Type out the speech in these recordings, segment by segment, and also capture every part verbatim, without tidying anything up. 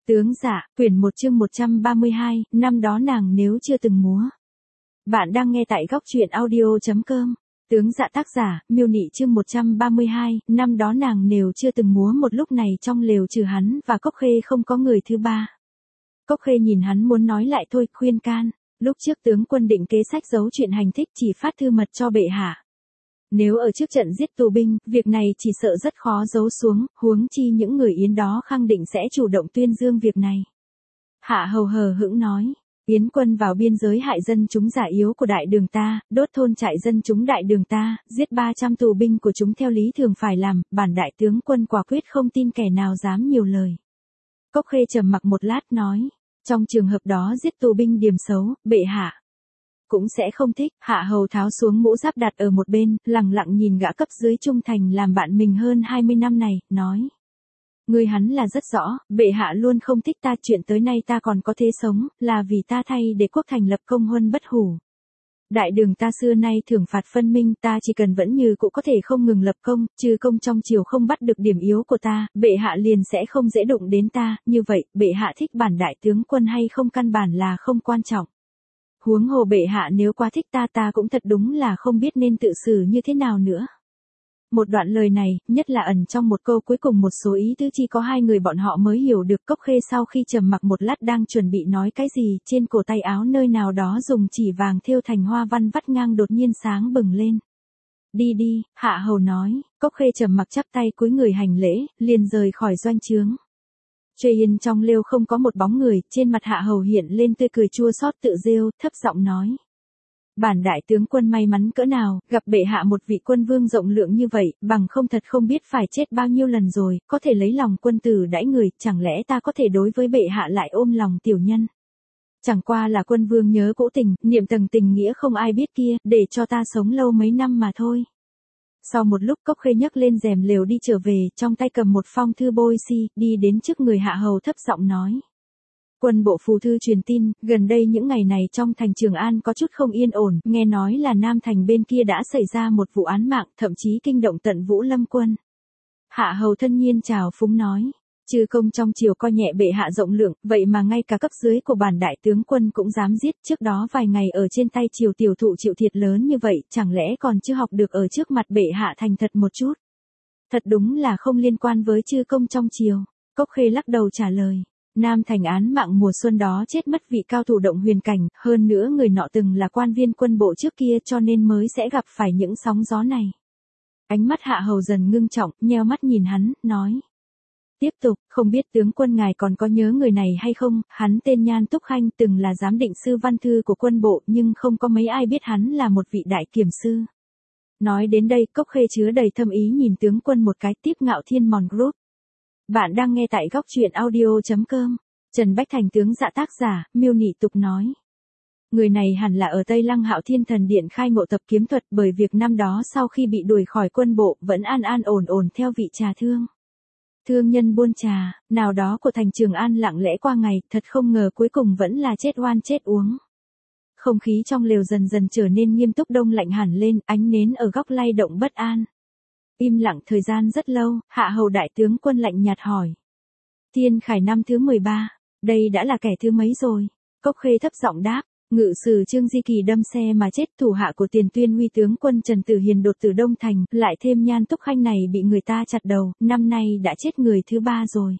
Tướng dạ, quyển một chương một trăm ba mươi hai, năm đó nàng nếu chưa từng múa. Bạn đang nghe tại góc truyện audio chấm com. Tướng dạ tác giả, Miêu Nị chương một trăm ba mươi hai, năm đó nàng nếu chưa từng múa. Một lúc này trong lều trừ hắn và Cốc Khê không có người thứ ba. Cốc Khê nhìn hắn muốn nói lại thôi, khuyên can. Lúc trước tướng quân định kế sách giấu chuyện hành thích chỉ phát thư mật cho bệ hạ. Nếu ở trước trận giết tù binh, việc này chỉ sợ rất khó giấu xuống, huống chi những người Yến đó khẳng định sẽ chủ động tuyên dương việc này. Hạ hầu hờ hững nói, Yến quân vào biên giới hại dân chúng già yếu của đại đường ta, đốt thôn trại dân chúng đại đường ta, giết ba trăm tù binh của chúng theo lý thường phải làm, bản đại tướng quân quả quyết không tin kẻ nào dám nhiều lời. Cốc Khê trầm mặc một lát nói, trong trường hợp đó giết tù binh điểm xấu, bệ hạ cũng sẽ không thích. Hạ hầu tháo xuống mũ giáp đặt ở một bên, lặng lặng nhìn gã cấp dưới trung thành làm bạn mình hơn hai mươi năm này, nói. Người hắn là rất rõ, bệ hạ luôn không thích ta, chuyện tới nay ta còn có thế sống, là vì ta thay để quốc thành lập công huân bất hủ. Đại đường ta xưa nay thưởng phạt phân minh, ta chỉ cần vẫn như cũ có thể không ngừng lập công, trừ công trong triều không bắt được điểm yếu của ta, bệ hạ liền sẽ không dễ đụng đến ta, như vậy, bệ hạ thích bản đại tướng quân hay không căn bản là không quan trọng. Huống hồ bệ hạ nếu quá thích ta ta cũng thật đúng là không biết nên tự xử như thế nào nữa. Một đoạn lời này, nhất là ẩn trong một câu cuối cùng một số ý tứ chỉ có hai người bọn họ mới hiểu được. Cốc Khê sau khi trầm mặc một lát đang chuẩn bị nói cái gì, trên cổ tay áo nơi nào đó dùng chỉ vàng thêu thành hoa văn vắt ngang đột nhiên sáng bừng lên. Đi đi, Hạ hầu nói. Cốc Khê trầm mặc chắp tay cúi người hành lễ, liền rời khỏi doanh trướng. Trê Yên trong lều không có một bóng người, trên mặt Hạ hầu hiện lên tươi cười chua xót tự rêu, thấp giọng nói. Bản đại tướng quân may mắn cỡ nào, gặp bệ hạ một vị quân vương rộng lượng như vậy, bằng không thật không biết phải chết bao nhiêu lần rồi, có thể lấy lòng quân tử đãi người, chẳng lẽ ta có thể đối với bệ hạ lại ôm lòng tiểu nhân. Chẳng qua là quân vương nhớ cũ tình, niệm tầng tình nghĩa không ai biết kia, để cho ta sống lâu mấy năm mà thôi. Sau một lúc Cốc Khê nhấc lên rèm lều đi trở về, trong tay cầm một phong thư bôi si, đi đến trước người Hạ hầu thấp giọng nói. Quân bộ phù thư truyền tin, gần đây những ngày này trong thành Trường An có chút không yên ổn, nghe nói là Nam thành bên kia đã xảy ra một vụ án mạng, thậm chí kinh động tận Vũ Lâm quân. Hạ hầu thân nhiên chào phúng nói, chư công trong triều coi nhẹ bệ hạ rộng lượng, vậy mà ngay cả cấp dưới của bản đại tướng quân cũng dám giết, trước đó vài ngày ở trên tay triều tiểu thụ chịu thiệt lớn như vậy, chẳng lẽ còn chưa học được ở trước mặt bệ hạ thành thật một chút. Thật đúng là không liên quan với chư công trong triều. Cốc Khê lắc đầu trả lời. Nam thành án mạng mùa xuân đó chết mất vị cao thủ động huyền cảnh, hơn nữa người nọ từng là quan viên quân bộ trước kia cho nên mới sẽ gặp phải những sóng gió này. Ánh mắt Hạ hầu dần ngưng trọng, nheo mắt nhìn hắn, nói. Tiếp tục, không biết tướng quân ngài còn có nhớ người này hay không, hắn tên Nhan Túc Khanh từng là giám định sư văn thư của quân bộ nhưng không có mấy ai biết hắn là một vị đại kiểm sư. Nói đến đây Cốc Khê chứa đầy thâm ý nhìn tướng quân một cái. Tiếp Ngạo Thiên Mòn Group. Bạn đang nghe tại góc truyện audio chấm com. Trần Bách Thành tướng dạ tác giả, Miêu Nị tục nói. Người này hẳn là ở Tây Lăng Hạo Thiên Thần Điện khai ngộ tập kiếm thuật, bởi việc năm đó sau khi bị đuổi khỏi quân bộ vẫn an an ổn ổn theo vị trà thương. Thương nhân buôn trà, nào đó của thành Trường An lặng lẽ qua ngày, thật không ngờ cuối cùng vẫn là chết oan chết uống. Không khí trong lều dần dần trở nên nghiêm túc đông lạnh hẳn lên, ánh nến ở góc lay động bất an. Im lặng thời gian rất lâu, Hạ hầu đại tướng quân lạnh nhạt hỏi. Thiên Khải năm thứ mười ba, đây đã là kẻ thứ mấy rồi? Cốc Khê thấp giọng đáp, ngự sử Trương Di Kỳ đâm xe mà chết, thủ hạ của Tiền Tuyên Huy tướng quân Trần Tử Hiền đột tử Đông Thành, lại thêm Nhan Túc Khanh này bị người ta chặt đầu, năm nay đã chết người thứ ba rồi.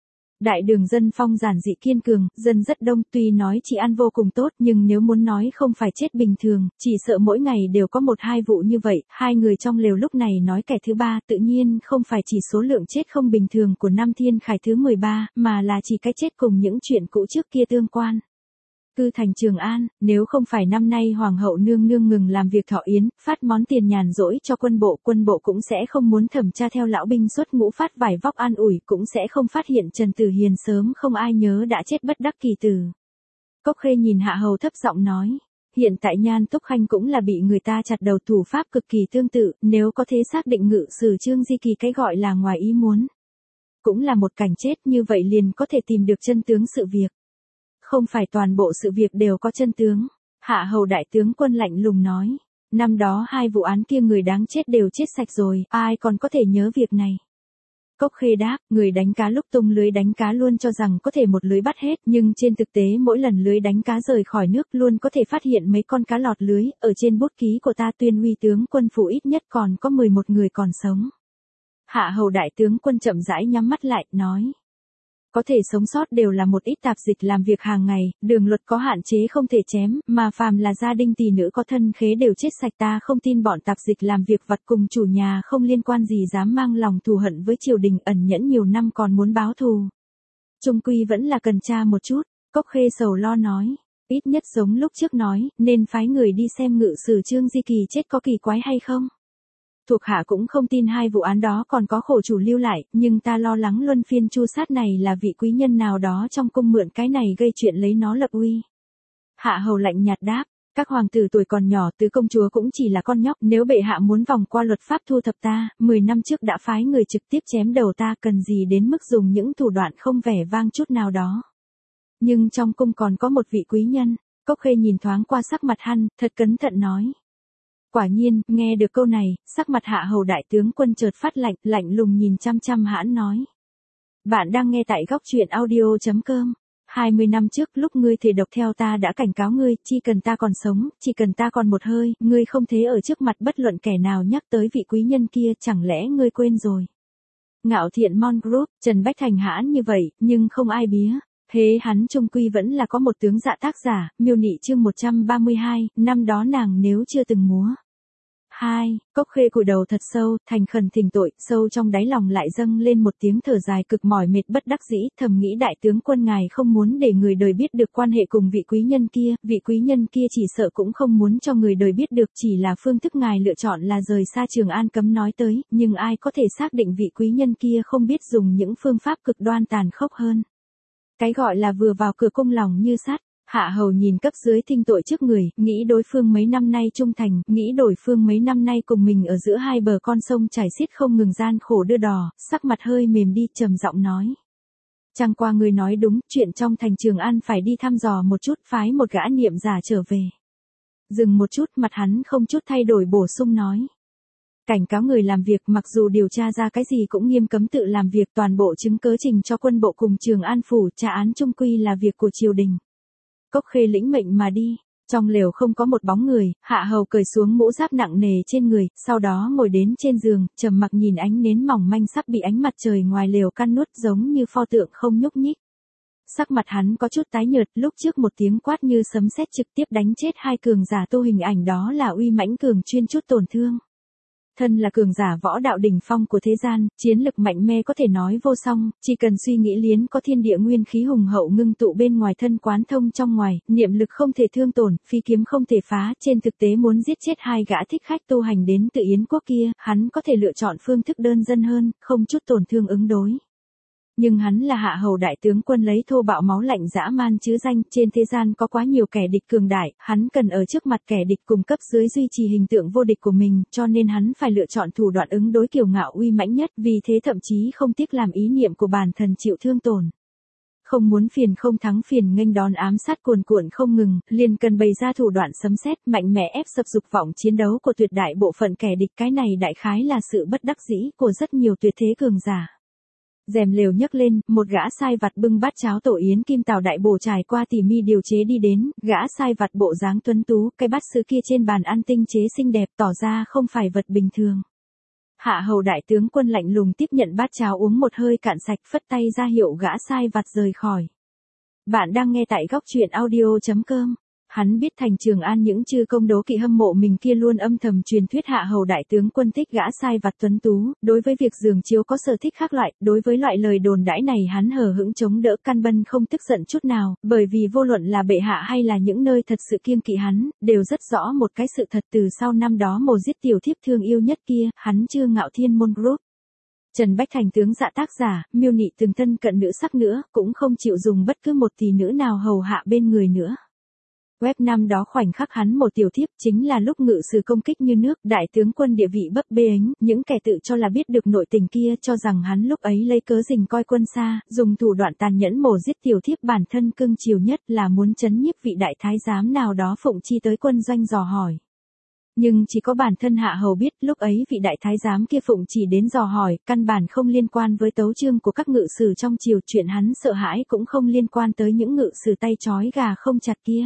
Đại đường dân phong giản dị kiên cường, dân rất đông, tuy nói chỉ ăn vô cùng tốt nhưng nếu muốn nói không phải chết bình thường, chỉ sợ mỗi ngày đều có một hai vụ như vậy. Hai người trong lều lúc này nói kẻ thứ ba tự nhiên không phải chỉ số lượng chết không bình thường của năm Thiên Khải thứ mười ba, mà là chỉ cái chết cùng những chuyện cũ trước kia tương quan. Cư thành Trường An, nếu không phải năm nay Hoàng hậu nương nương ngừng làm việc thọ yến, phát món tiền nhàn rỗi cho quân bộ, quân bộ cũng sẽ không muốn thẩm tra theo lão binh xuất ngũ phát vải vóc an ủi, cũng sẽ không phát hiện Trần Tử Hiền sớm không ai nhớ đã chết bất đắc kỳ tử. Cốc Khê nhìn Hạ hầu thấp giọng nói, hiện tại Nhan Túc Khanh cũng là bị người ta chặt đầu, thủ pháp cực kỳ tương tự, nếu có thể xác định ngự sử Trương Di Kỳ cái gọi là ngoài ý muốn. Cũng là một cảnh chết, như vậy liền có thể tìm được chân tướng sự việc. Không phải toàn bộ sự việc đều có chân tướng. Hạ hầu đại tướng quân lạnh lùng nói. Năm đó hai vụ án kia người đáng chết đều chết sạch rồi, ai còn có thể nhớ việc này. Cốc Khê đáp, người đánh cá lúc tung lưới đánh cá luôn cho rằng có thể một lưới bắt hết, nhưng trên thực tế mỗi lần lưới đánh cá rời khỏi nước luôn có thể phát hiện mấy con cá lọt lưới, ở trên bút ký của ta tuyên uy tướng quân phủ ít nhất còn có mười một người còn sống. Hạ hầu đại tướng quân chậm rãi nhắm mắt lại, nói. Có thể sống sót đều là một ít tạp dịch làm việc hàng ngày, đường luật có hạn chế không thể chém, mà phàm là gia đình tỷ nữ có thân khế đều chết sạch, ta không tin bọn tạp dịch làm việc vặt cùng chủ nhà không liên quan gì dám mang lòng thù hận với triều đình ẩn nhẫn nhiều năm còn muốn báo thù. Trung quy vẫn là cần tra một chút, Cốc Khê sầu lo nói, ít nhất giống lúc trước nói, nên phái người đi xem ngự sử Trương Di Kỳ chết có kỳ quái hay không. Thuộc hạ cũng không tin hai vụ án đó còn có khổ chủ lưu lại, nhưng ta lo lắng luân phiên chu sát này là vị quý nhân nào đó trong cung mượn cái này gây chuyện lấy nó lập uy. Hạ hầu lạnh nhạt đáp, các hoàng tử tuổi còn nhỏ, tứ công chúa cũng chỉ là con nhóc, nếu bệ hạ muốn vòng qua luật pháp thu thập ta, mười năm trước đã phái người trực tiếp chém đầu ta, cần gì đến mức dùng những thủ đoạn không vẻ vang chút nào đó. Nhưng trong cung còn có một vị quý nhân. Cốc Khê nhìn thoáng qua sắc mặt hắn, thật cẩn thận nói. Quả nhiên, nghe được câu này, sắc mặt hạ hầu đại tướng quân chợt phát lạnh, lạnh lùng nhìn chăm chăm hãn nói. Bạn đang nghe tại góc truyện audio chấm com. hai mươi năm trước lúc ngươi thề độc theo ta đã cảnh cáo ngươi, chỉ cần ta còn sống, chỉ cần ta còn một hơi, ngươi không thể ở trước mặt bất luận kẻ nào nhắc tới vị quý nhân kia, chẳng lẽ ngươi quên rồi. Ngạo Thiện Mon Group, Trần Bách Thành hãn như vậy, nhưng không ai bía. Thế hắn trung quy vẫn là có một tướng dạ tác giả, miêu nị chương một trăm ba mươi hai, năm đó nàng nếu chưa từng múa. hai. Cốc Khê cúi đầu thật sâu, thành khẩn thỉnh tội, sâu trong đáy lòng lại dâng lên một tiếng thở dài cực mỏi mệt bất đắc dĩ, thầm nghĩ đại tướng quân ngài không muốn để người đời biết được quan hệ cùng vị quý nhân kia, vị quý nhân kia chỉ sợ cũng không muốn cho người đời biết được, chỉ là phương thức ngài lựa chọn là rời xa Trường An cấm nói tới, nhưng ai có thể xác định vị quý nhân kia không biết dùng những phương pháp cực đoan tàn khốc hơn. Cái gọi là vừa vào cửa cung lòng như sắt. Hạ hầu nhìn cấp dưới thinh tội trước người, nghĩ đối phương mấy năm nay trung thành, nghĩ đối phương mấy năm nay cùng mình ở giữa hai bờ con sông chảy xiết không ngừng gian khổ đưa đò, sắc mặt hơi mềm đi, trầm giọng nói. Chẳng qua người nói đúng, chuyện trong thành Trường An phải đi thăm dò một chút, phái một gã niệm giả trở về. Dừng một chút, mặt hắn không chút thay đổi bổ sung nói. Cảnh cáo người làm việc, mặc dù điều tra ra cái gì cũng nghiêm cấm tự làm việc, toàn bộ chứng cớ trình cho quân bộ cùng Trường An phủ, trả án trung quy là việc của triều đình. Cốc Khê lĩnh mệnh mà đi, trong lều không có một bóng người, hạ hầu cởi xuống mũ giáp nặng nề trên người, sau đó ngồi đến trên giường, trầm mặc nhìn ánh nến mỏng manh sắp bị ánh mặt trời ngoài lều căn nuốt giống như pho tượng không nhúc nhích. Sắc mặt hắn có chút tái nhợt, lúc trước một tiếng quát như sấm sét trực tiếp đánh chết hai cường giả tu hình ảnh đó là uy mãnh cường chuyên chút tổn thương. Thân là cường giả võ đạo đỉnh phong của thế gian, chiến lực mạnh mẽ có thể nói vô song, chỉ cần suy nghĩ liến có thiên địa nguyên khí hùng hậu ngưng tụ bên ngoài thân quán thông trong ngoài, niệm lực không thể thương tổn, phi kiếm không thể phá, trên thực tế muốn giết chết hai gã thích khách tu hành đến từ Yến quốc kia, hắn có thể lựa chọn phương thức đơn giản hơn, không chút tổn thương ứng đối. Nhưng hắn là hạ hầu đại tướng quân lấy thô bạo máu lạnh dã man chứ danh, trên thế gian có quá nhiều kẻ địch cường đại, hắn cần ở trước mặt kẻ địch cùng cấp dưới duy trì hình tượng vô địch của mình, cho nên hắn phải lựa chọn thủ đoạn ứng đối kiêu ngạo uy mãnh nhất, vì thế thậm chí không tiếc làm ý niệm của bản thân chịu thương tổn. Không muốn phiền không thắng phiền nghênh đón ám sát cuồn cuộn không ngừng, liền cần bày ra thủ đoạn sấm sét mạnh mẽ ép sập dục vọng chiến đấu của tuyệt đại bộ phận kẻ địch, cái này đại khái là sự bất đắc dĩ của rất nhiều tuyệt thế cường giả. Rèm lều nhấc lên, một gã sai vặt bưng bát cháo tổ yến kim tảo đại bổ trải qua tỉ mi điều chế đi đến, gã sai vặt bộ dáng tuấn tú, cái bát sứ kia trên bàn ăn tinh chế xinh đẹp, tỏ ra không phải vật bình thường. Hạ hầu đại tướng quân lạnh lùng tiếp nhận bát cháo uống một hơi cạn sạch, phất tay ra hiệu gã sai vặt rời khỏi. Bạn đang nghe tại góc truyện audio chấm com. Hắn biết thành Trường An những chư công đố kỵ hâm mộ mình kia luôn âm thầm truyền thuyết hạ hầu đại tướng quân thích gã sai vặt tuấn tú, đối với việc giường chiếu có sở thích khác loại, đối với loại lời đồn đãi này hắn hờ hững chống đỡ căn bân không tức giận chút nào, bởi vì vô luận là bệ hạ hay là những nơi thật sự kiêng kỵ hắn, đều rất rõ một cái sự thật, từ sau năm đó mồ giết tiểu thiếp thương yêu nhất kia, hắn chưa Ngạo Thiên Môn Group. Trần Bách Thành tướng dạ tác giả, miêu nị từng thân cận nữ sắc nữa, cũng không chịu dùng bất cứ một tỷ nữ nào hầu hạ bên người nữa. Web năm đó khoảnh khắc hắn một tiểu thiếp chính là lúc ngự sử công kích như nước, đại tướng quân địa vị bấp bê ánh, những kẻ tự cho là biết được nội tình kia cho rằng hắn lúc ấy lấy cớ rình coi quân xa, dùng thủ đoạn tàn nhẫn mổ giết tiểu thiếp bản thân cưng chiều nhất là muốn chấn nhiếp vị đại thái giám nào đó phụng chi tới quân doanh dò hỏi. Nhưng chỉ có bản thân Hạ Hầu biết, lúc ấy vị đại thái giám kia phụng chỉ đến dò hỏi, căn bản không liên quan với tấu chương của các ngự sử trong triều, chuyện hắn sợ hãi cũng không liên quan tới những ngự sử tay trói gà không chặt kia.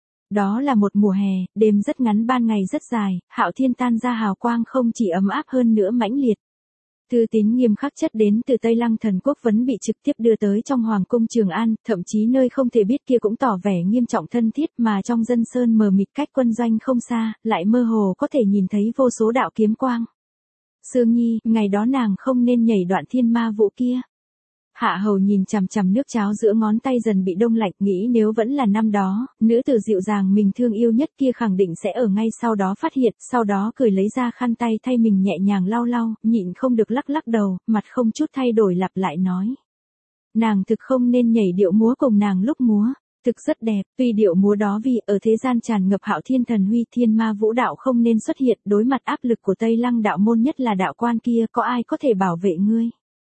Đó là một mùa hè, đêm rất ngắn ban ngày rất dài, Hạo Thiên tan ra hào quang không chỉ ấm áp hơn nữa mãnh liệt. Thư tín nghiêm khắc chất đến từ Tây Lăng Thần Quốc vẫn bị trực tiếp đưa tới trong Hoàng cung Trường An, thậm chí nơi không thể biết kia cũng tỏ vẻ nghiêm trọng thân thiết, mà trong dân sơn mờ mịt cách quân doanh không xa, lại mơ hồ có thể nhìn thấy vô số đạo kiếm quang. Sương Nhi, ngày đó nàng không nên nhảy đoạn thiên ma vũ kia. Hạ Hầu nhìn chằm chằm nước cháo giữa ngón tay dần bị đông lạnh, nghĩ nếu vẫn là năm đó, nữ tử dịu dàng mình thương yêu nhất kia khẳng định sẽ ở ngay sau đó phát hiện, sau đó cười lấy ra khăn tay thay mình nhẹ nhàng lau lau, nhịn không được lắc lắc đầu, mặt không chút thay đổi lặp lại nói. Nàng thực không nên nhảy điệu múa cùng nàng lúc múa, thực rất đẹp, tuy điệu múa đó vì ở thế gian tràn ngập Hạo Thiên thần huy, thiên ma vũ đạo không nên xuất hiện, đối mặt áp lực của Tây Lăng đạo môn nhất là đạo quan kia, có ai có thể bảo vệ ngươi?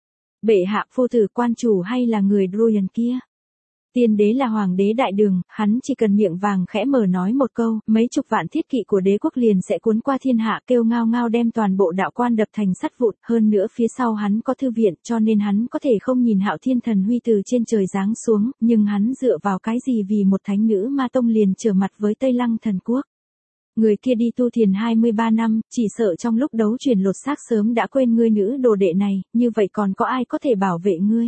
Bệ hạ, phu tử, quan chủ hay là người Druyan kia? Tiên đế là hoàng đế đại đường, hắn chỉ cần miệng vàng khẽ mở nói một câu, mấy chục vạn thiết kỵ của đế quốc liền sẽ cuốn qua thiên hạ, kêu ngao ngao đem toàn bộ đạo quan đập thành sắt vụn, hơn nữa phía sau hắn có thư viện, cho nên hắn có thể không nhìn Hạo Thiên thần huy từ trên trời giáng xuống, nhưng hắn dựa vào cái gì vì một thánh nữ ma tông liền trở mặt với Tây Lăng Thần Quốc? Người kia đi tu thiền hai mươi ba năm, chỉ sợ trong lúc đấu chuyển lột xác sớm đã quên ngươi nữ đồ đệ này, như vậy còn có ai có thể bảo vệ ngươi?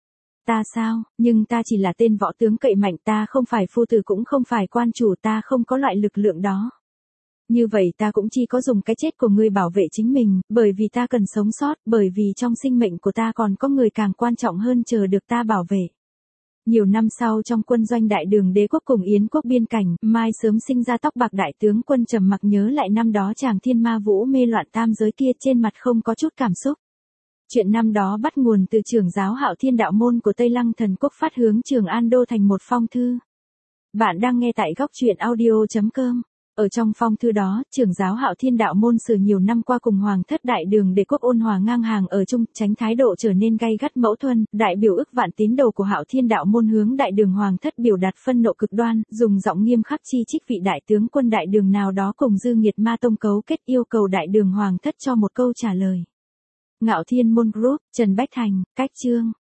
Ta sao, nhưng ta chỉ là tên võ tướng cậy mạnh, ta không phải phu tử cũng không phải quan chủ, ta không có loại lực lượng đó. Như vậy ta cũng chỉ có dùng cái chết của ngươi bảo vệ chính mình, bởi vì ta cần sống sót, bởi vì trong sinh mệnh của ta còn có người càng quan trọng hơn chờ được ta bảo vệ. Nhiều năm sau trong quân doanh đại đường đế quốc cùng Yến quốc biên cảnh, mai sớm sinh ra tóc bạc đại tướng quân trầm mặc nhớ lại năm đó chàng thiên ma vũ mê loạn tam giới kia, trên mặt không có chút cảm xúc. Chuyện năm đó bắt nguồn từ trưởng giáo Hạo Thiên đạo môn của Tây Lăng Thần Quốc phát hướng Trường An đô thành một phong thư. Bạn đang nghe tại góc truyện audio chấm com. Ở trong phong thư đó, trưởng giáo Hạo Thiên đạo môn sử nhiều năm qua cùng hoàng thất đại đường đế quốc ôn hòa ngang hàng ở chung, tránh thái độ trở nên gay gắt mâu thuẫn, đại biểu ức vạn tín đồ của Hạo Thiên đạo môn hướng đại đường hoàng thất biểu đạt phân nộ cực đoan, dùng giọng nghiêm khắc chi trích vị đại tướng quân đại đường nào đó cùng Dư Nghiệt ma tông cấu kết, yêu cầu đại đường hoàng thất cho một câu trả lời. Ngạo Thiên Môn Group, Trần Bách Thành, Cách Chương.